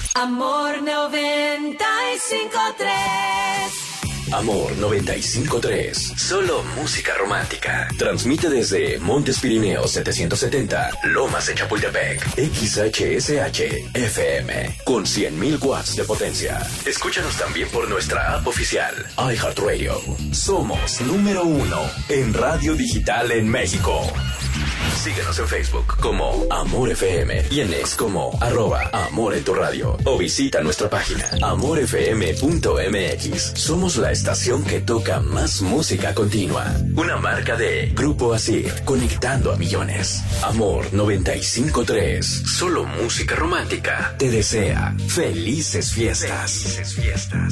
Amor 95.3. Amor 95.3, solo música romántica. Transmite desde Montes Pirineos 770, Lomas de Chapultepec, XHSH FM, con 100.000 watts de potencia. Escúchanos también por nuestra app oficial, iHeartRadio. Somos número 1 en radio digital en México. Síguenos en Facebook como Amor FM y en X como @Amor en tu radio. O visita nuestra página amorfm.mx. Somos la estación que toca más música continua. Una marca de Grupo Asir, conectando a millones. Amor 95.3, solo música romántica. Te desea felices fiestas. Felices fiestas.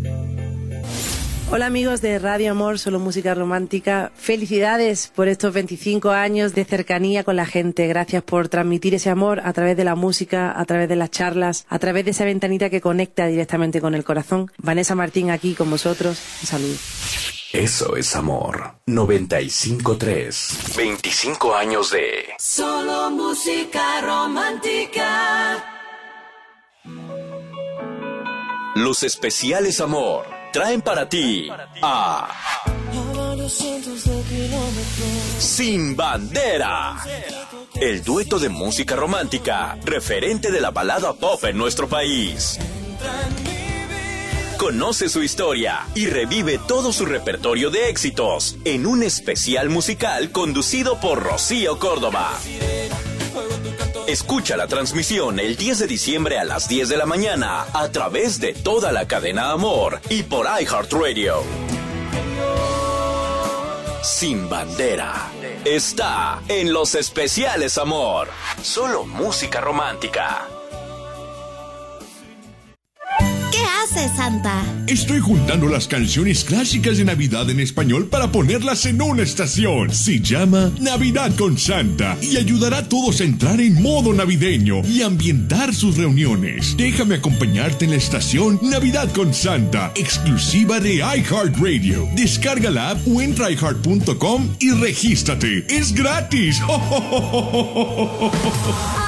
Hola amigos de Radio Amor, solo música romántica. Felicidades por estos 25 años de cercanía con la gente. Gracias por transmitir ese amor a través de la música, a través de las charlas, a través de esa ventanita que conecta directamente con el corazón. Vanessa Martín aquí con vosotros. Un saludo. Eso es Amor 95.3. 25 años de solo música romántica. Los especiales Amor traen para ti a Sin Bandera, el dueto de música romántica, referente de la balada pop en nuestro país. Conoce su historia y revive todo su repertorio de éxitos en un especial musical conducido por Rocío Córdoba. Escucha la transmisión el 10 de diciembre a las 10 de la mañana a través de toda la cadena Amor y por iHeartRadio. Sin Bandera está en los especiales Amor. Solo música romántica. ¿Qué haces, Santa? Estoy juntando las canciones clásicas de Navidad en español para ponerlas en una estación. Se llama Navidad con Santa y ayudará a todos a entrar en modo navideño y ambientar sus reuniones. Déjame acompañarte en la estación Navidad con Santa, exclusiva de iHeartRadio. Descarga la app o entra a iHeart.com y regístrate. ¡Es gratis! ¡Oh, oh, oh, oh, oh, oh!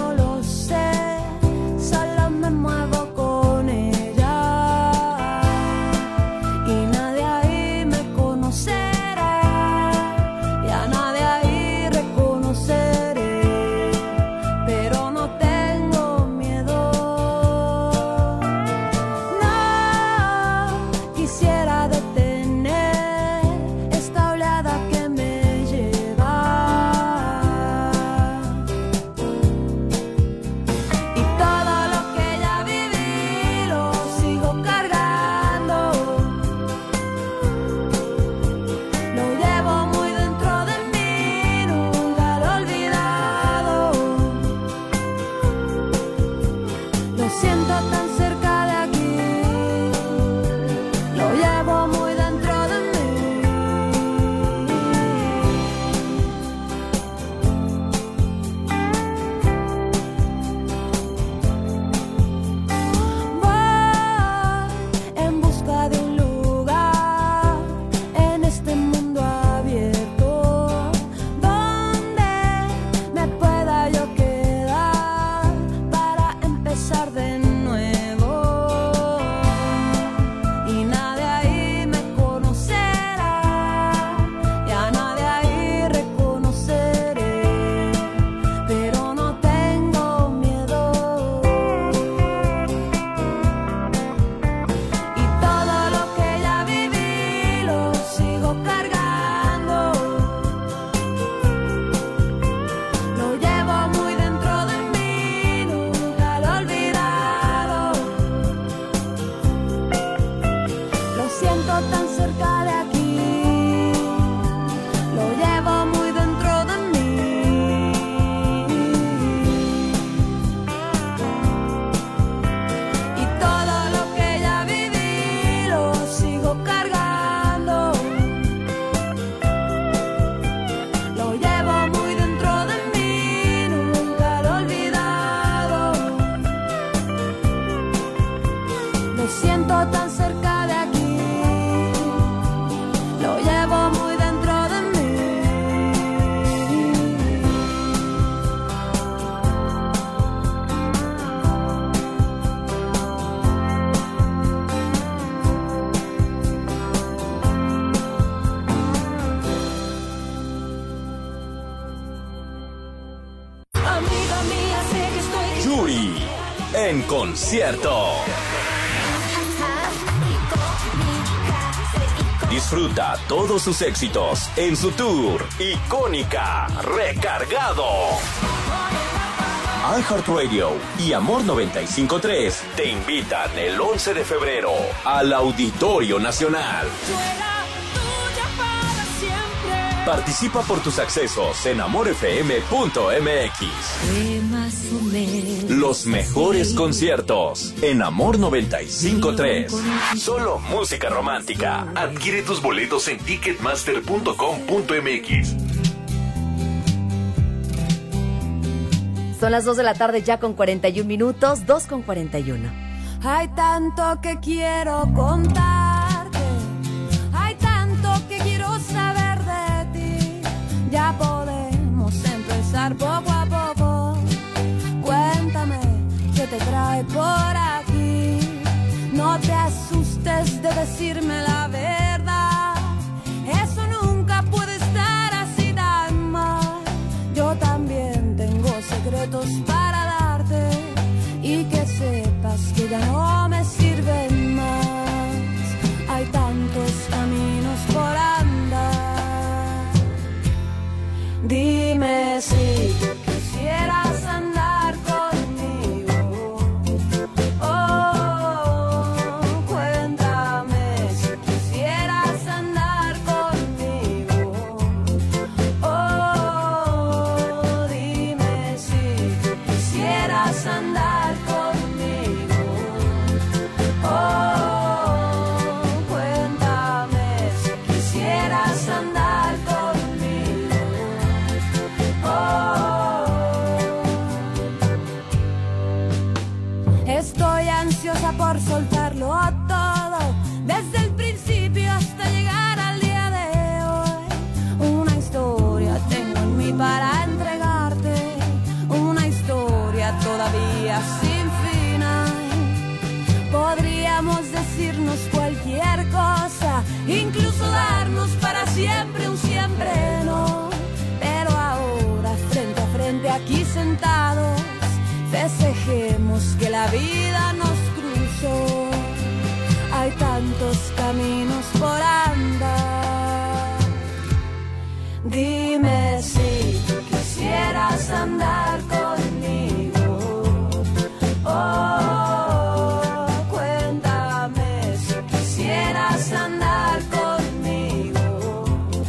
Solo me muevo con ella. en concierto. Disfruta todos sus éxitos en su tour Icónica Recargado. iHeartRadio y Amor 95.3 te invitan el 11 de febrero al Auditorio Nacional. Participa por tus accesos en amorfm.mx. Los mejores conciertos en Amor 95.3. Solo música romántica. Adquiere tus boletos en ticketmaster.com.mx. Son las 2 de la tarde ya con 41 minutos, 2 con 41. Hay tanto que quiero contarte, hay tanto que quiero saber de ti. Ya podemos empezar poco a poco. Cuéntame qué te trae por aquí. No te asustes de decirme la verdad. Eso nunca puede estar así tan mal. Yo también tengo secretos para darte y que sepas que ya no me sirven más. Hay tantos caminos por andar. Dime si quisieras andar conmigo. Oh, cuéntame si quisieras andar conmigo. Oh, dime si quisieras andar conmigo. Oh, cuéntame si quisieras andar conmigo. Estoy ansiosa por soltarlo todo, desde el principio hasta llegar al día de hoy. Una historia tengo en mí para entregarte, una historia todavía sin final. Podríamos decirnos cualquier cosa, incluso darnos para siempre un siempre no. Pero ahora frente a frente aquí sentados, festejemos que la vida nos cruzó. Hay tantos caminos por andar. Dime si quisieras andar conmigo. Oh, cuéntame si quisieras andar conmigo.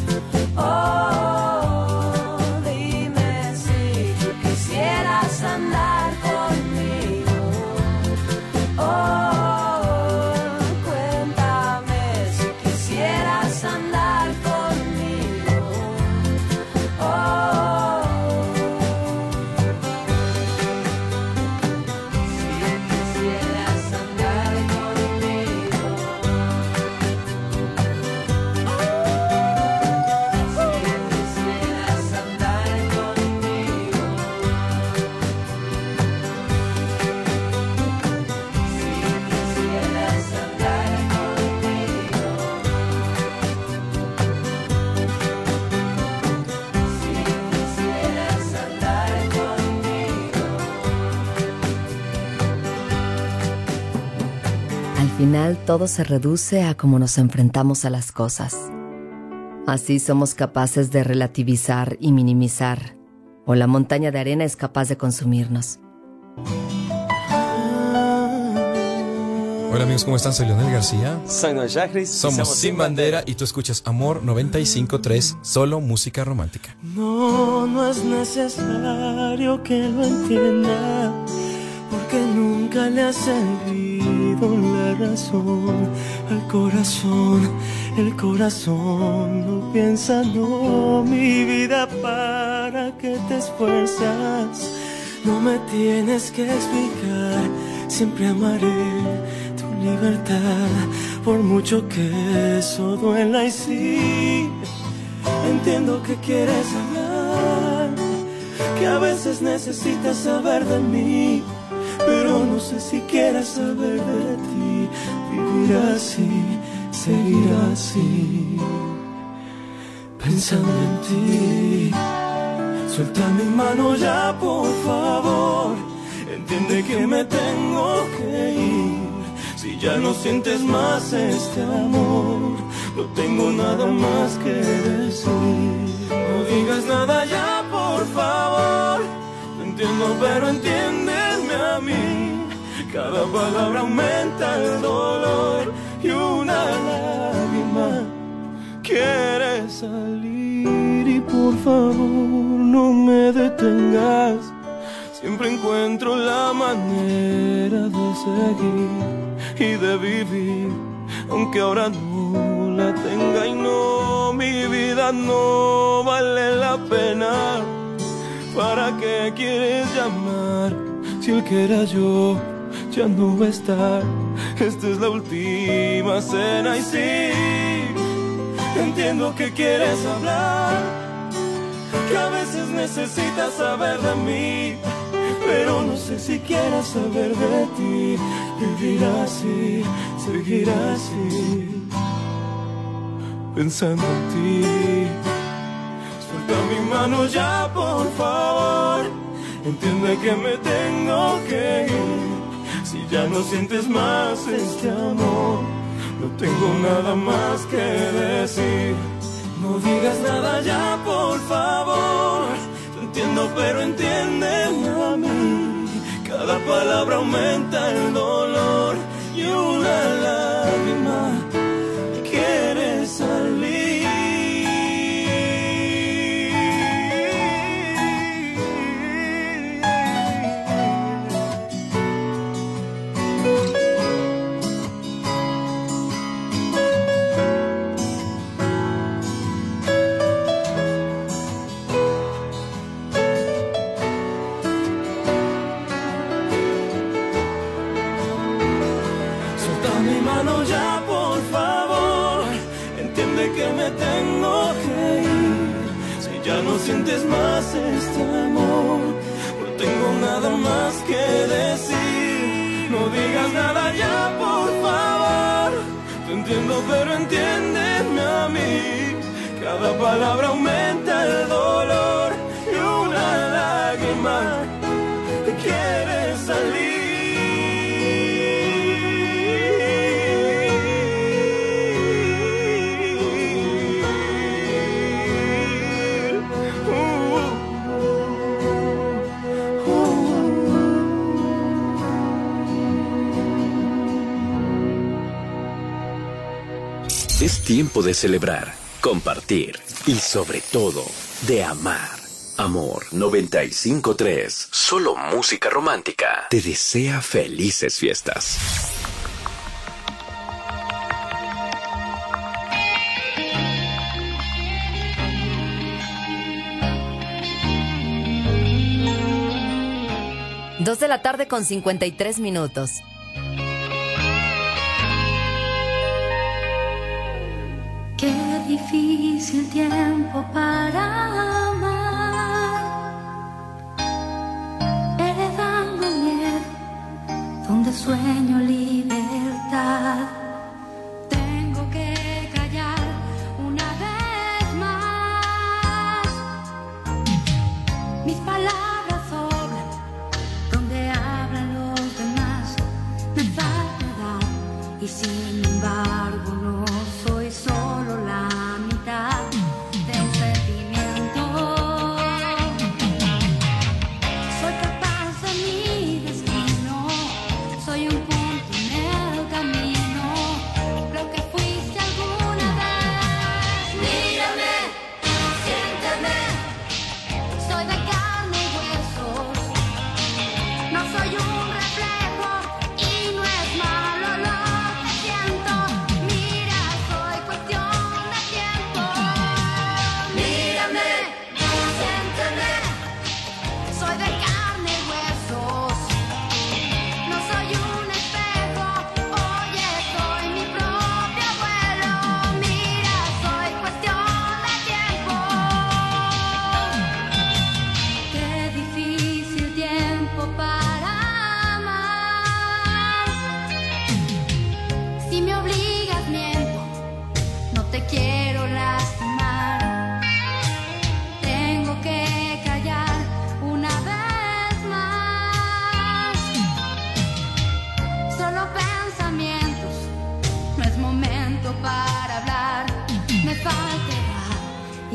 Oh, dime si quisieras andar conmigo. Oh, cuéntame si quisieras andar conmigo. Oh, si quisieras andar conmigo. Si quisieras andar conmigo. Quisieras andar conmigo. Si quisieras andar conmigo. Al final todo se reduce a cómo nos enfrentamos a las cosas. Así somos capaces de relativizar y minimizar, o la montaña de arena es capaz de consumirnos. Hola amigos, ¿cómo están? Soy Leonel García. Soy Noel Chagris. Somos Sin Bandera y tú escuchas Amor 95.3, solo música romántica. No, no es necesario que lo entienda, porque nunca le ha servido la razón al corazón. El corazón no piensa, no, mi vida, ¿para qué te esfuerzas? No me tienes que explicar, siempre amaré tu libertad, por mucho que eso duela. Y sí, entiendo que quieres hablar, que a veces necesitas saber de mí, pero no sé si quieras saber de ti. Vivir así, seguir así, pensando en ti. Suelta mi mano ya, por favor. entiende que me tengo que ir. Si ya no sientes más este amor, no tengo nada más que decir. No digas nada ya, por favor. Te entiendo, pero entiéndeme a mí. Cada palabra aumenta el dolor y una lágrima quiere salir. Y por favor no me detengas, siempre encuentro la manera de seguir y de vivir, aunque ahora no la tenga. Y no, mi vida no vale la pena. ¿Para qué quieres llamar si el que era yo ya no va a estar? Esta es la última cena y sí, entiendo que quieres hablar, que a veces necesitas saber de mí, pero no sé si quieras saber de ti. Vivir así, seguir así, pensando en ti. Suelta mi mano ya, por favor. Entiende que me tengo que ir. Si ya no sientes más este amor, no tengo nada más que decir. No digas nada ya, por favor. Te entiendo, pero entiéndeme a mí. Cada palabra aumenta el dolor y una lágrima quiere salir. Ya, por favor, entiende que me tengo que ir. Si ya no sientes más este amor, no tengo nada más que decir. No digas nada ya, por favor. Te entiendo, pero entiéndeme a mí. Cada palabra aumenta el dolor y una lágrima quiere salir. Es tiempo de celebrar, compartir y sobre todo, de amar. Amor 95.3, solo música romántica, te desea felices fiestas. Dos de la tarde con 53 minutos. Qué difícil tiempo para amar, heredando miedo, donde sueño libertad. Tengo que callar una vez más, mis palabras sobran, donde hablan los demás, me falta edad y sin embargo no soy solo la mitad de un sentimiento. Soy capaz de mi destino, soy un punto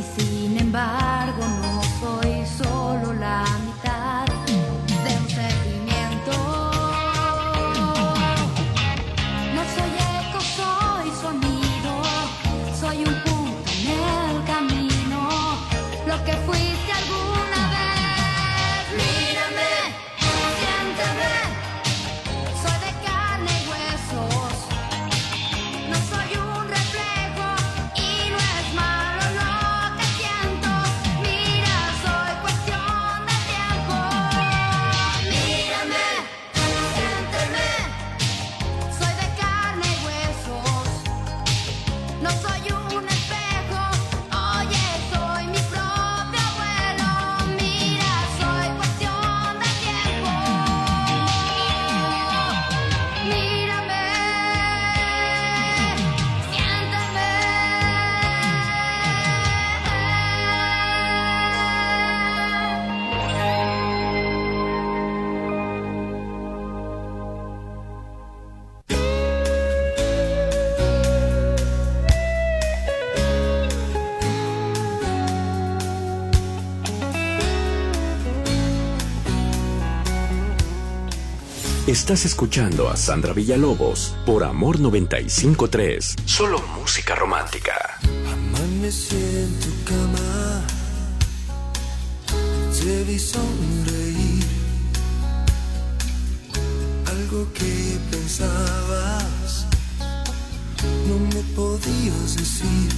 sin embargo no soy solo la mitad de un sentimiento. No soy eco, soy sonido, soy un punto en el camino, lo que fuiste alguna vez. Mírame, siénteme, soy de carne y huesos, no soy un reflejo y no es malo lo que siento. Mira, soy cuestión de tiempo. Mírame, siénteme, soy de carne y huesos, no soy un espejo. Oye, soy mi propio abuelo. Mira, soy cuestión de tiempo. Mírame, siénteme. Estás escuchando a Sandra Villalobos por Amor 95.3. Solo música romántica. Amanecí en tu cama, te vi sonreír. Algo que pensabas no me podías decir.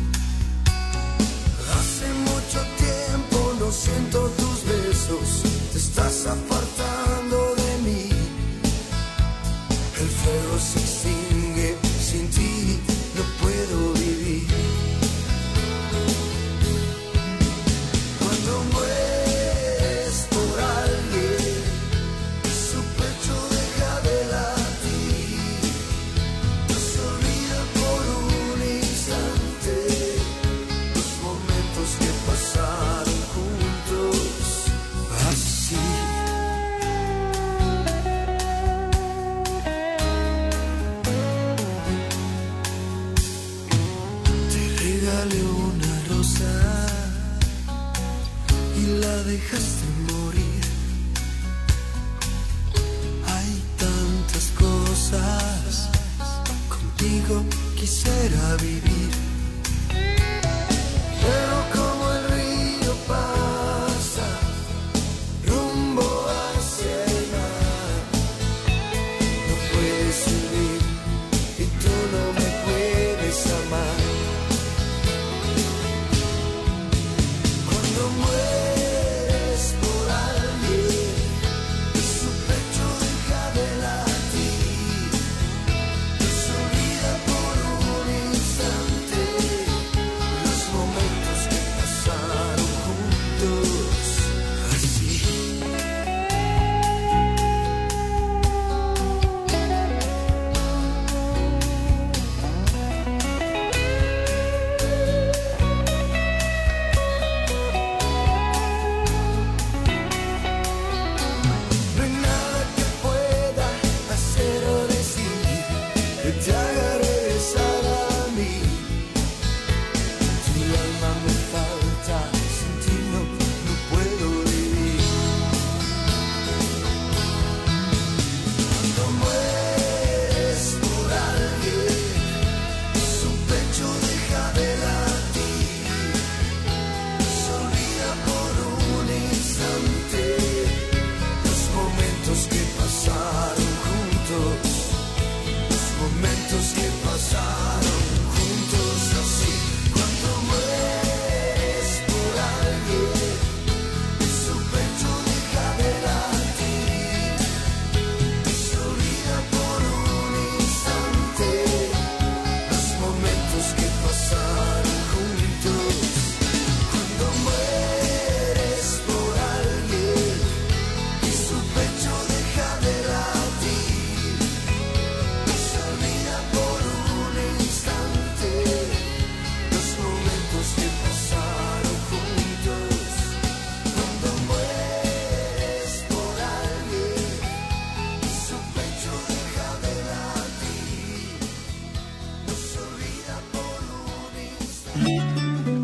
Hace mucho tiempo no siento tus besos, te estás apartando de mí. El fuego se extingue, sin ti no puedo vivir. Cuando mueres por alguien, su pecho deja de latir, no se olvida por un instante los momentos que pasaron juntos. Así regalé una rosa y la dejaste morir. Hay tantas cosas, contigo quisiera vivir. Pero como el río pasa rumbo hacia el mar, no puedes subir y tú no me puedes amar. Cuando mueres por alguien, su pecho deja de latir, no se olvida por un instante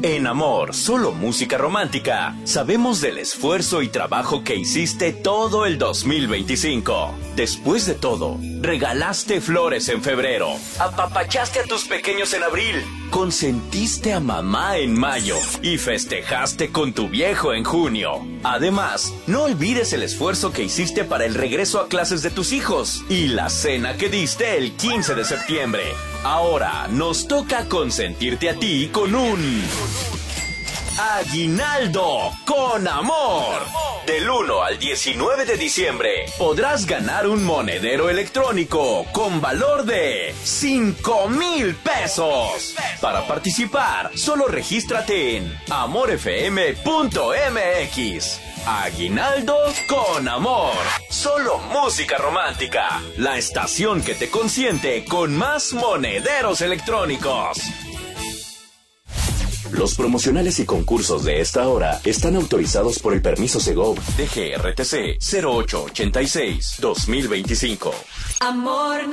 En Amor, solo música romántica, sabemos del esfuerzo y trabajo que hiciste todo el 2025. Después de todo, regalaste flores en febrero, apapachaste a tus pequeños en abril, consentiste a mamá en mayo y festejaste con tu viejo en junio. Además, no olvides el esfuerzo que hiciste para el regreso a clases de tus hijos y la cena que diste el 15 de septiembre. Ahora nos toca consentirte a ti con un aguinaldo con amor. Del 1 al 19 de diciembre podrás ganar un monedero electrónico con valor de 5,000 pesos. Para participar, solo regístrate en amorfm.mx. Aguinaldo con amor. Solo música romántica. La estación que te consiente con más monederos electrónicos. Los promocionales y concursos de esta hora están autorizados por el permiso Segov DGRTC 0886-2025. Amor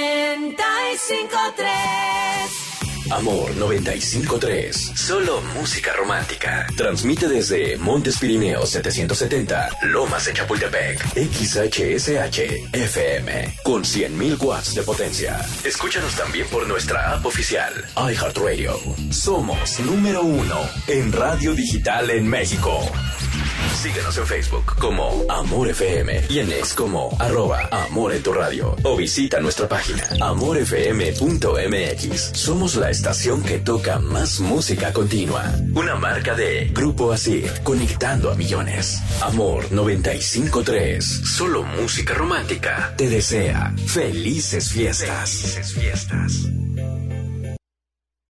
95.3. Amor 95.3. Solo música romántica. Transmite desde Montes Pirineos 770, Lomas de Chapultepec. XHSH FM con 100.000 watts de potencia. Escúchanos también por nuestra app oficial iHeartRadio. Somos número 1 en radio digital en México. Síguenos en Facebook como Amor FM y en X como @Amor en tu radio. O visita nuestra página amorfm.mx. Somos la estación que toca más música continua. Una marca de Grupo Asir, conectando a millones. Amor 95.3. Solo música romántica. Te desea felices fiestas.